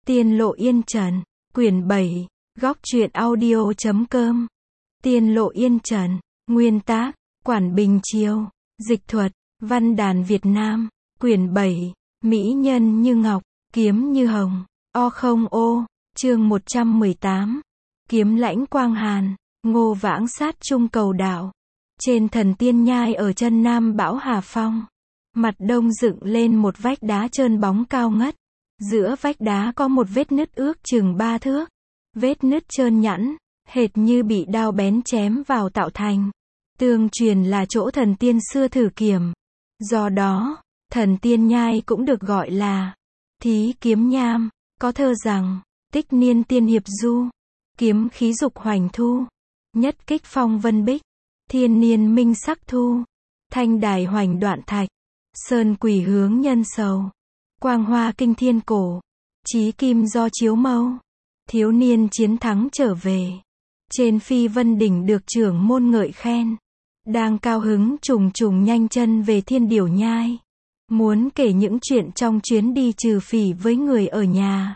Tiên Lộ Yên Trần, quyển 7, góc truyện audio.com. Tiên Lộ Yên Trần, nguyên tác, Quản Bình Chiêu, dịch thuật, Văn đàn Việt Nam, quyển 7, mỹ nhân như ngọc, kiếm như hồng, o không ô, chương 118. Kiếm lãnh quang hàn, Ngô Vãng sát trung cầu đạo. Trên thần tiên nhai ở chân Nam Bão Hà Phong, mặt đông dựng lên một vách đá trơn bóng cao ngất. Giữa vách đá có một vết nứt ước chừng 3 thước. Vết nứt trơn nhẵn, hệt như bị đao bén chém vào tạo thành. Tương truyền là chỗ thần tiên xưa thử kiếm. Do đó, thần tiên nhai cũng được gọi là Thí Kiếm Nham. Có thơ rằng, tích niên tiên hiệp du, kiếm khí dục hoành thu, nhất kích phong vân bích, thiên niên minh sắc thu, thanh đài hoành đoạn thạch, sơn quỷ hướng nhân sầu, quang hoa kinh thiên cổ, chí kim do chiếu mâu, thiếu niên chiến thắng trở về, trên phi vân đỉnh được trưởng môn ngợi khen, đang cao hứng trùng trùng nhanh chân về Thiên Điểu Nhai, muốn kể những chuyện trong chuyến đi trừ phỉ với người ở nhà.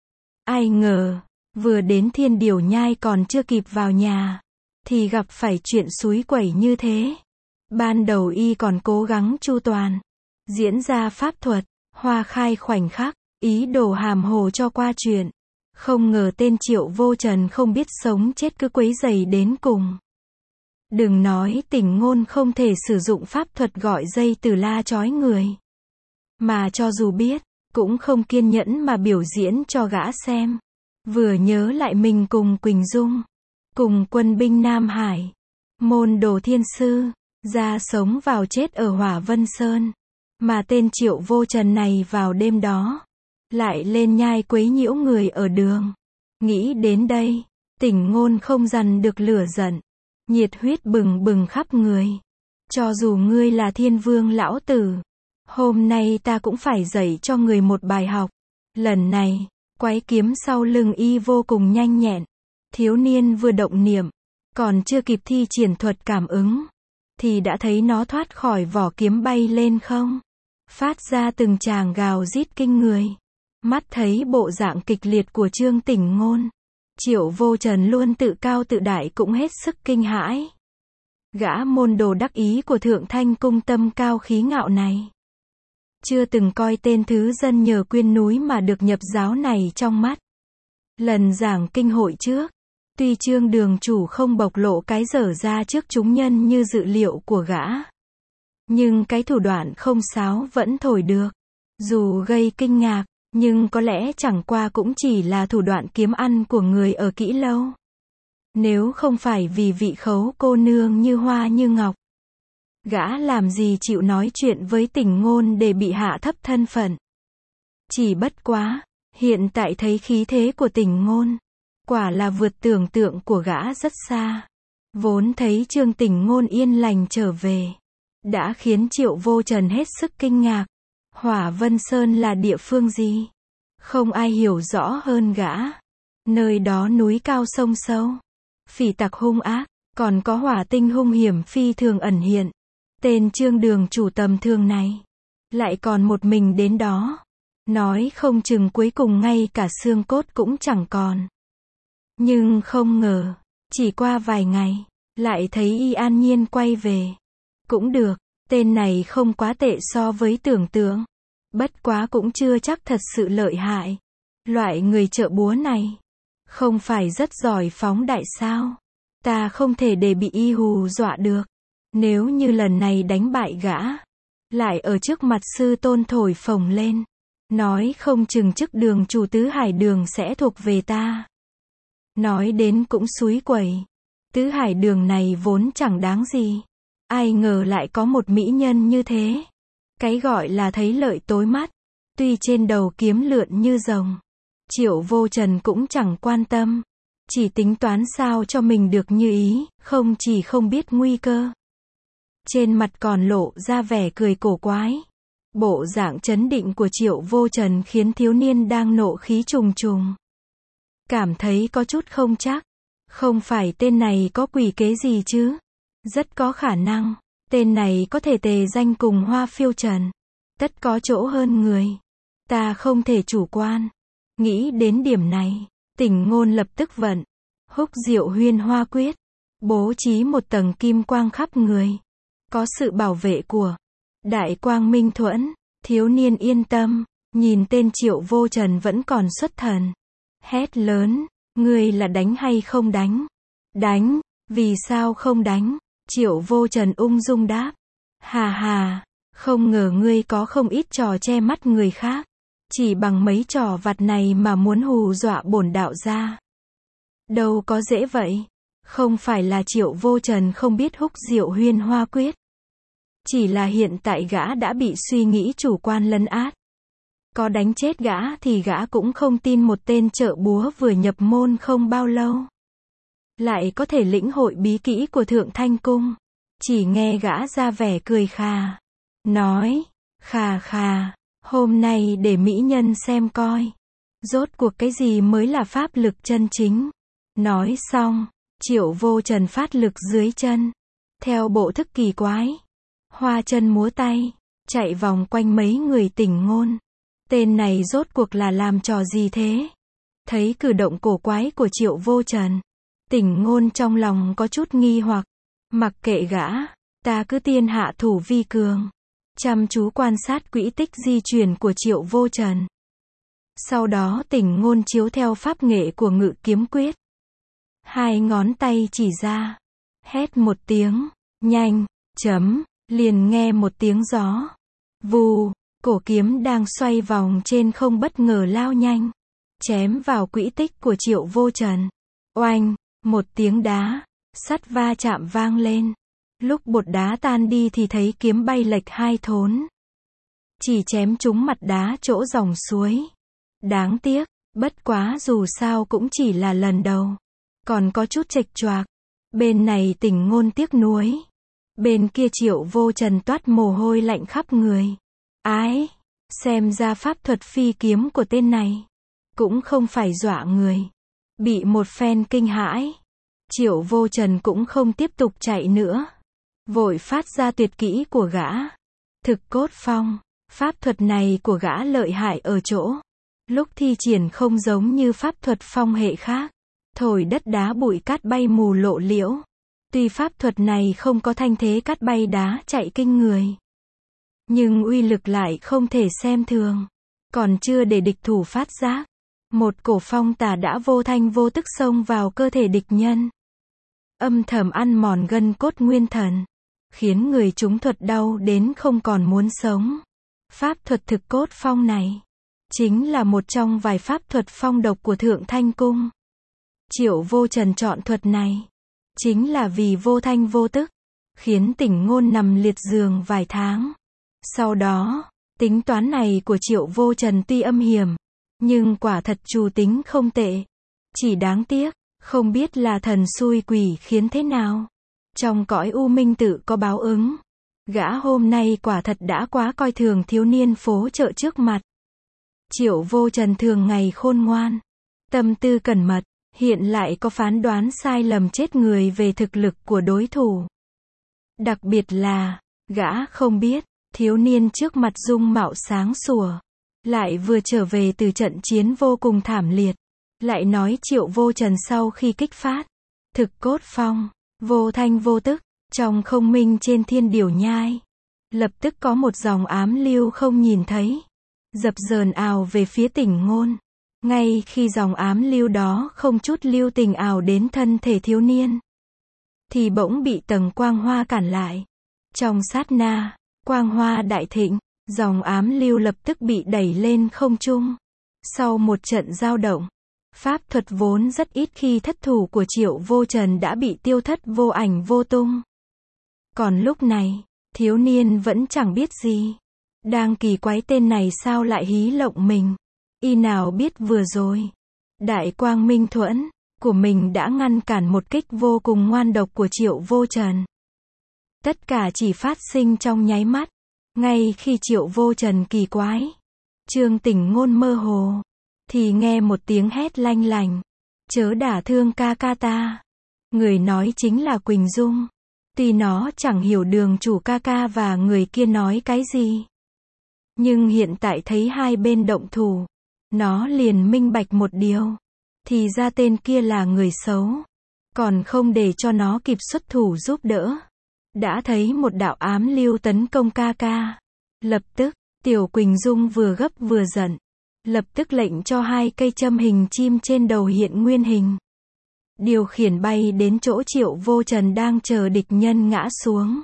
Ai ngờ, vừa đến Thiên Điểu Nhai còn chưa kịp vào nhà, thì gặp phải chuyện xúi quẩy như thế. Ban đầu y còn cố gắng chu toàn, diễn ra pháp thuật, hoa khai khoảnh khắc, ý đồ hàm hồ cho qua chuyện. Không ngờ tên Triệu Vô Trần không biết sống chết cứ quấy rầy đến cùng. Đừng nói Tỉnh Ngôn không thể sử dụng pháp thuật gọi dây từ la chói người. Mà cho dù biết, cũng không kiên nhẫn mà biểu diễn cho gã xem. Vừa nhớ lại mình cùng Quỳnh Dung, cùng quân binh Nam Hải, môn đồ thiên sư, ra sống vào chết ở Hỏa Vân Sơn. Mà tên Triệu Vô Trần này vào đêm đó, lại lên nhai quấy nhiễu người ở đường. Nghĩ đến đây, Tỉnh Ngôn không dằn được lửa giận, nhiệt huyết bừng bừng khắp người. Cho dù ngươi là Thiên Vương lão tử, hôm nay ta cũng phải dạy cho người một bài học. Lần này, quái kiếm sau lưng y vô cùng nhanh nhẹn. Thiếu niên vừa động niệm, còn chưa kịp thi triển thuật cảm ứng, thì đã thấy nó thoát khỏi vỏ kiếm bay lên không, phát ra từng tràng gào rít kinh người. Mắt thấy bộ dạng kịch liệt của Trương Tỉnh Ngôn, Triệu Vô Trần luôn tự cao tự đại cũng hết sức kinh hãi. Gã môn đồ đắc ý của Thượng Thanh Cung tâm cao khí ngạo này, chưa từng coi tên thứ dân nhờ quyên núi mà được nhập giáo này trong mắt. Lần giảng kinh hội trước, tuy Trương đường chủ không bộc lộ cái dở ra trước chúng nhân như dự liệu của gã, nhưng cái thủ đoạn không sáo vẫn thổi được. Dù gây kinh ngạc, nhưng có lẽ chẳng qua cũng chỉ là thủ đoạn kiếm ăn của người ở Kỹ Lâu. Nếu không phải vì vị khấu cô nương như hoa như ngọc, gã làm gì chịu nói chuyện với Tỉnh Ngôn để bị hạ thấp thân phận. Chỉ bất quá, hiện tại thấy khí thế của Tỉnh Ngôn, quả là vượt tưởng tượng của gã rất xa. Vốn thấy Trương Tỉnh Ngôn yên lành trở về, đã khiến Triệu Vô Trần hết sức kinh ngạc. Hỏa Vân Sơn là địa phương gì? Không ai hiểu rõ hơn gã. Nơi đó núi cao sông sâu, phỉ tặc hung ác, còn có hỏa tinh hung hiểm phi thường ẩn hiện. Tên Trương đường chủ tầm thường này, lại còn một mình đến đó. Nói không chừng cuối cùng ngay cả xương cốt cũng chẳng còn. Nhưng không ngờ, chỉ qua vài ngày, lại thấy y an nhiên quay về. Cũng được, tên này không quá tệ so với tưởng tượng. Bất quá cũng chưa chắc thật sự lợi hại. Loại người trợ búa này, không phải rất giỏi phóng đại sao? Ta không thể để bị y hù dọa được. Nếu như lần này đánh bại gã, lại ở trước mặt sư tôn thổi phồng lên, nói không chừng chức đường chủ Tứ Hải Đường sẽ thuộc về ta. Nói đến cũng xúi quẩy. Tứ Hải Đường này vốn chẳng đáng gì. Ai ngờ lại có một mỹ nhân như thế. Cái gọi là thấy lợi tối mắt. Tuy trên đầu kiếm lượn như rồng, Triệu Vô Trần cũng chẳng quan tâm. Chỉ tính toán sao cho mình được như ý, không chỉ không biết nguy cơ. Trên mặt còn lộ ra vẻ cười cổ quái. Bộ dạng trấn định của Triệu Vô Trần khiến thiếu niên đang nộ khí trùng trùng cảm thấy có chút không chắc. Không phải tên này có quỷ kế gì chứ? Rất có khả năng, tên này có thể tề danh cùng Hoa Phiêu Trần. Tất có chỗ hơn người. Ta không thể chủ quan. Nghĩ đến điểm này, Tỉnh Ngôn lập tức vận Húc Diệu Huyên Hoa Quyết, bố trí một tầng kim quang khắp người. Có sự bảo vệ của Đại Quang Minh Thuẫn, thiếu niên yên tâm, nhìn tên Triệu Vô Trần vẫn còn xuất thần. Hét lớn, ngươi là đánh hay không đánh? Đánh, vì sao không đánh? Triệu Vô Trần ung dung đáp. Hà hà, không ngờ ngươi có không ít trò che mắt người khác. Chỉ bằng mấy trò vặt này mà muốn hù dọa bổn đạo gia. Đâu có dễ vậy. Không phải là Triệu Vô Trần không biết Húc Diệu Huyên Hoa Quyết. Chỉ là hiện tại gã đã bị suy nghĩ chủ quan lấn át. Có đánh chết gã thì gã cũng không tin một tên trợ búa vừa nhập môn không bao lâu lại có thể lĩnh hội bí kỹ của Thượng Thanh Cung. Chỉ nghe gã ra vẻ cười khà. Nói, khà khà, hôm nay để mỹ nhân xem coi. Rốt cuộc cái gì mới là pháp lực chân chính. Nói xong, Triệu Vô Trần phát lực dưới chân. Theo bộ thức kỳ quái. Hoa chân múa tay, chạy vòng quanh mấy người Tỉnh Ngôn. Tên này rốt cuộc là làm trò gì thế? Thấy cử động cổ quái của Triệu Vô Trần, Tỉnh Ngôn trong lòng có chút nghi hoặc. Mặc kệ gã, ta cứ tiên hạ thủ vi cường. Chăm chú quan sát quỹ tích di chuyển của Triệu Vô Trần. Sau đó Tỉnh Ngôn chiếu theo pháp nghệ của Ngự Kiếm Quyết. Hai ngón tay chỉ ra. Hét một tiếng, nhanh, chấm, liền nghe một tiếng gió. Vù, cổ kiếm đang xoay vòng trên không bất ngờ lao nhanh. Chém vào quỹ tích của Triệu Vô Trần. Oanh, một tiếng đá, sắt va chạm vang lên. Lúc bột đá tan đi thì thấy kiếm bay lệch hai thốn. Chỉ chém trúng mặt đá chỗ dòng suối. Đáng tiếc, bất quá dù sao cũng chỉ là lần đầu. Còn có chút chệch choạc. Bên này Tỉnh Ngôn tiếc nuối. Bên kia Triệu Vô Trần toát mồ hôi lạnh khắp người. Ái, xem ra pháp thuật phi kiếm của tên này cũng không phải dọa người. Bị một phen kinh hãi, Triệu Vô Trần cũng không tiếp tục chạy nữa. Vội phát ra tuyệt kỹ của gã. Thực Cốt Phong. Pháp thuật này của gã lợi hại ở chỗ. Lúc thi triển không giống như pháp thuật phong hệ khác. Thổi đất đá bụi cát bay mù lộ liễu. Tuy pháp thuật này không có thanh thế cát bay đá chạy kinh người. Nhưng uy lực lại không thể xem thường. Còn chưa để địch thủ phát giác. Một cổ phong tà đã vô thanh vô tức xông vào cơ thể địch nhân. Âm thầm ăn mòn gân cốt nguyên thần. Khiến người chúng thuật đau đến không còn muốn sống. Pháp thuật Thực Cốt Phong này chính là một trong vài pháp thuật phong độc của Thượng Thanh Cung. Triệu Vô Trần chọn thuật này chính là vì vô thanh vô tức, khiến Tỉnh Ngôn nằm liệt giường vài tháng. Sau đó, tính toán này của Triệu Vô Trần tuy âm hiểm, nhưng quả thật trù tính không tệ. Chỉ đáng tiếc, không biết là thần xui quỷ khiến thế nào. Trong cõi u minh tự có báo ứng. Gã hôm nay quả thật đã quá coi thường thiếu niên phố chợ trước mặt. Triệu Vô Trần thường ngày khôn ngoan, tâm tư cẩn mật, hiện lại có phán đoán sai lầm chết người về thực lực của đối thủ. Đặc biệt là, gã không biết, thiếu niên trước mặt dung mạo sáng sủa, lại vừa trở về từ trận chiến vô cùng thảm liệt. Lại nói Triệu Vô Trần sau khi kích phát Thực Cốt Phong, vô thanh vô tức, trong không minh trên Thiên Điểu Nhai, lập tức có một dòng ám lưu không nhìn thấy, dập dờn ào về phía Tỉnh Ngôn. Ngay khi dòng ám lưu đó không chút lưu tình ào đến thân thể thiếu niên, thì bỗng bị tầng quang hoa cản lại. Trong sát na, quang hoa đại thịnh, dòng ám lưu lập tức bị đẩy lên không trung. Sau một trận giao động, pháp thuật vốn rất ít khi thất thủ của Triệu Vô Trần đã bị tiêu thất vô ảnh vô tung. Còn lúc này, thiếu niên vẫn chẳng biết gì. Đang kỳ quái tên này sao lại hí lộng mình. Y nào biết vừa rồi, Đại Quang Minh Thuẫn của mình đã ngăn cản một kích vô cùng ngoan độc của Triệu Vô Trần. Tất cả chỉ phát sinh trong nháy mắt. Ngay khi Triệu Vô Trần kỳ quái, Trương Tỉnh Ngôn mơ hồ, thì nghe một tiếng hét lanh lành. Chớ đả thương ca ca ta. Người nói chính là Quỳnh Dung. Tuy nó chẳng hiểu đường chủ ca ca và người kia nói cái gì, nhưng hiện tại thấy hai bên động thủ, nó liền minh bạch một điều. Thì ra tên kia là người xấu. Còn không để cho nó kịp xuất thủ giúp đỡ. Đã thấy một đạo ám lưu tấn công ca ca. Lập tức, Tiểu Quỳnh Dung vừa gấp vừa giận. Lập tức lệnh cho 2 cây châm hình chim trên đầu hiện nguyên hình. Điều khiển bay đến chỗ Triệu Vô Trần đang chờ địch nhân ngã xuống.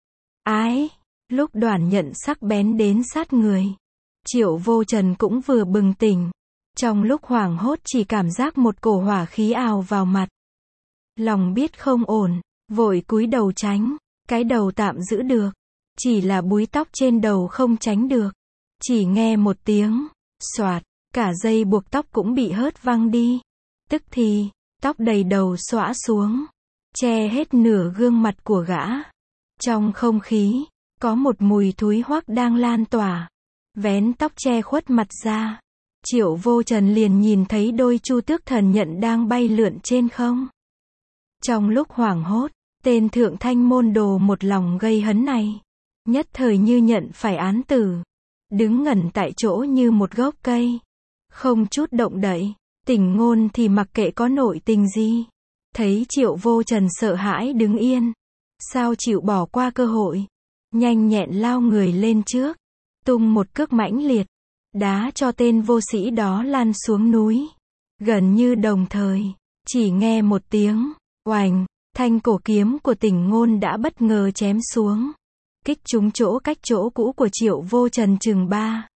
Ái! Lúc Đoản Nhận sắc bén đến sát người. Triệu Vô Trần cũng vừa bừng tỉnh. Trong lúc hoảng hốt chỉ cảm giác một cổ hỏa khí ào vào mặt. Lòng biết không ổn, vội cúi đầu tránh. Cái đầu tạm giữ được. Chỉ là búi tóc trên đầu không tránh được. Chỉ nghe một tiếng, xoạt, cả dây buộc tóc cũng bị hớt văng đi. Tức thì, tóc đầy đầu xõa xuống, che hết nửa gương mặt của gã. Trong không khí, có một mùi thúi hoắc đang lan tỏa. Vén tóc che khuất mặt ra. Triệu Vô Trần liền nhìn thấy đôi chu tước thần nhận đang bay lượn trên không. Trong lúc hoảng hốt, tên thượng thanh môn đồ một lòng gây hấn này. Nhất thời như nhận phải án tử. Đứng ngẩn tại chỗ như một gốc cây. Không chút động đậy. Tỉnh Ngôn thì mặc kệ có nội tình gì. Thấy Triệu Vô Trần sợ hãi đứng yên. Sao chịu bỏ qua cơ hội. Nhanh nhẹn lao người lên trước. Tung một cước mãnh liệt. Đá cho tên vô sĩ đó lăn xuống núi. Gần như đồng thời. Chỉ nghe một tiếng. Oành. Thanh cổ kiếm của Tỉnh Ngôn đã bất ngờ chém xuống. Kích trúng chỗ cách chỗ cũ của Triệu Vô Trần chừng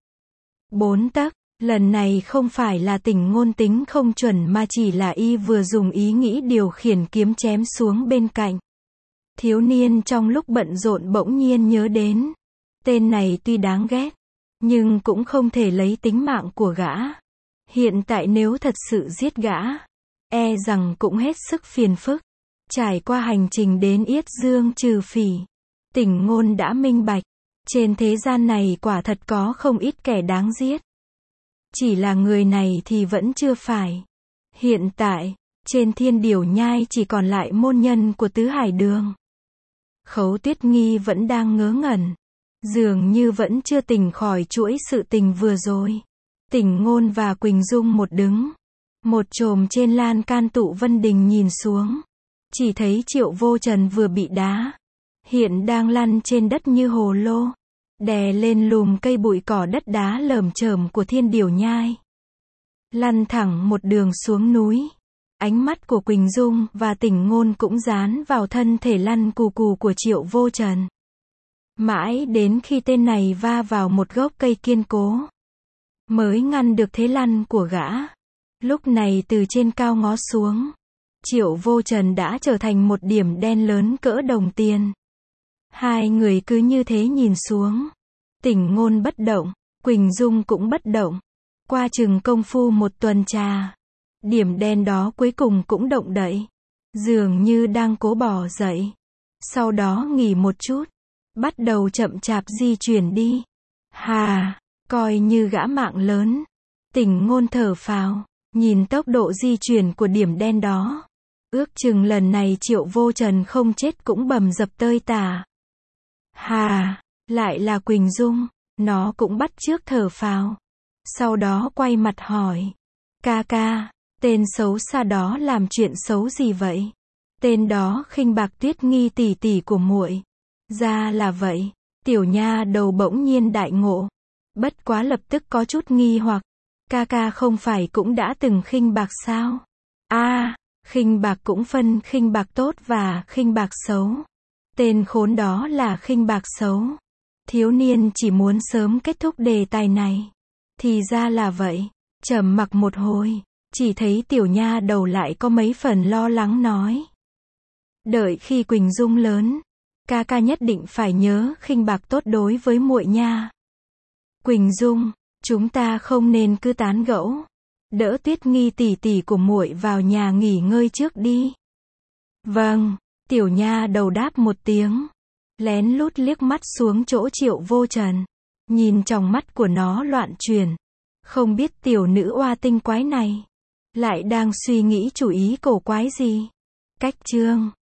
3-4 tấc. Lần này không phải là Tỉnh Ngôn tính không chuẩn mà chỉ là y vừa dùng ý nghĩ điều khiển kiếm chém xuống bên cạnh. Thiếu niên trong lúc bận rộn bỗng nhiên nhớ đến. Tên này tuy đáng ghét, nhưng cũng không thể lấy tính mạng của gã. Hiện tại nếu thật sự giết gã, e rằng cũng hết sức phiền phức. Trải qua hành trình đến Yết Dương Trừ Phỉ, Tỉnh Ngôn đã minh bạch. Trên thế gian này quả thật có không ít kẻ đáng giết. Chỉ là người này thì vẫn chưa phải. Hiện tại, trên Thiên Điểu Nhai chỉ còn lại môn nhân của Tứ Hải Đường. Khấu Tuyết Nghi vẫn đang ngớ ngẩn. Dường như vẫn chưa tỉnh khỏi chuỗi sự tình vừa rồi. Tỉnh Ngôn và Quỳnh Dung một đứng. Một chồm trên lan can Tụ Vân Đình nhìn xuống. Chỉ thấy Triệu Vô Trần vừa bị đá. Hiện đang lăn trên đất như hồ lô. Đè lên lùm cây bụi cỏ đất đá lởm chởm của Thiên Điểu Nhai. Lăn thẳng một đường xuống núi. Ánh mắt của Quỳnh Dung và Tỉnh Ngôn cũng dán vào thân thể lăn cù cù của Triệu Vô Trần. Mãi đến khi tên này va vào một gốc cây kiên cố, mới ngăn được thế lăn của gã. Lúc này từ trên cao ngó xuống, Triệu Vô Trần đã trở thành một điểm đen lớn cỡ đồng tiền. Hai người cứ như thế nhìn xuống. Tỉnh Ngôn bất động, Quỳnh Dung cũng bất động. Qua chừng công phu một tuần trà, điểm đen đó cuối cùng cũng động đậy. Dường như đang cố bò dậy. Sau đó nghỉ một chút. Bắt đầu chậm chạp di chuyển đi. Hà, coi như gã mạng lớn. Tỉnh Ngôn thở phào, nhìn tốc độ di chuyển của điểm đen đó. Ước chừng lần này Triệu Vô Trần không chết cũng bầm dập tơi tả. Hà, lại là Quỳnh Dung, nó cũng bắt chước thở phào. Sau đó quay mặt hỏi. Ca ca, tên xấu xa đó làm chuyện xấu gì vậy? Tên đó khinh bạc Tuyết Nghi tỷ tỷ của muội. Ra là vậy. Tiểu nha đầu bỗng nhiên đại ngộ. Bất quá lập tức có chút nghi hoặc. Ca ca không phải cũng đã từng khinh bạc sao? Khinh bạc cũng phân khinh bạc tốt và khinh bạc xấu. Tên khốn đó là khinh bạc xấu. Thiếu niên chỉ muốn sớm kết thúc đề tài này. Thì ra là vậy. Trầm mặc một hồi, chỉ thấy tiểu nha đầu lại có mấy phần lo lắng nói. Đợi khi Quỳnh Dung lớn, ca ca nhất định phải nhớ khinh bạc tốt đối với muội nha. Quỳnh Dung, chúng ta không nên cứ tán gẫu. Đỡ Tuyết Nghi tỷ tỷ của muội vào nhà nghỉ ngơi trước đi. Vâng, tiểu nha đầu đáp một tiếng. Lén lút liếc mắt xuống chỗ Triệu Vô Trần. Nhìn trong mắt của nó loạn chuyển. Không biết tiểu nữ oa tinh quái này lại đang suy nghĩ chủ ý cổ quái gì. Cách chương